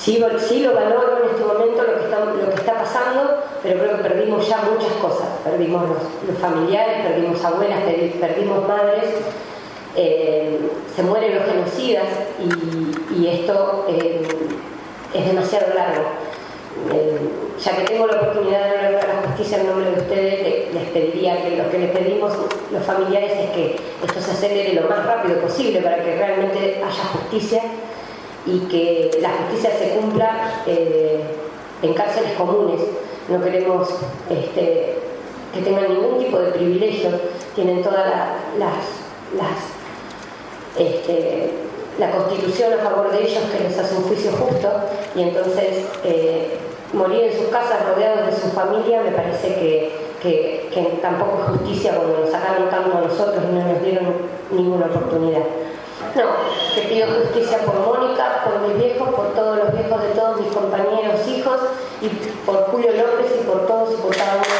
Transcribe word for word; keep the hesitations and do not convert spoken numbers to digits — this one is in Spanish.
sí, sí lo valoro en este momento lo que está, lo que está pasando, pero creo que perdimos ya muchas cosas. Perdimos los, los familiares, perdimos abuelas, perdimos madres, eh, se mueren los genocidas y, y esto eh, es demasiado largo. Eh, ya que tengo la oportunidad de hablar de la justicia en nombre de ustedes, les pediría que lo que les pedimos los familiares es que esto se acelere lo más rápido posible para que realmente haya justicia y que la justicia se cumpla eh, en cárceles comunes. No queremos este, que tengan ningún tipo de privilegios, tienen todas la, las, las este, la Constitución a favor de ellos que les hace un juicio justo, y entonces eh, morir en sus casas rodeados de su familia me parece que, que, que tampoco es justicia cuando nos sacaron tanto a nosotros y no nos dieron ninguna oportunidad. No, te pido justicia por Mónica, por mis viejos, por todos los viejos de todos mis compañeros, hijos, y por Julio López y por todos y por cada uno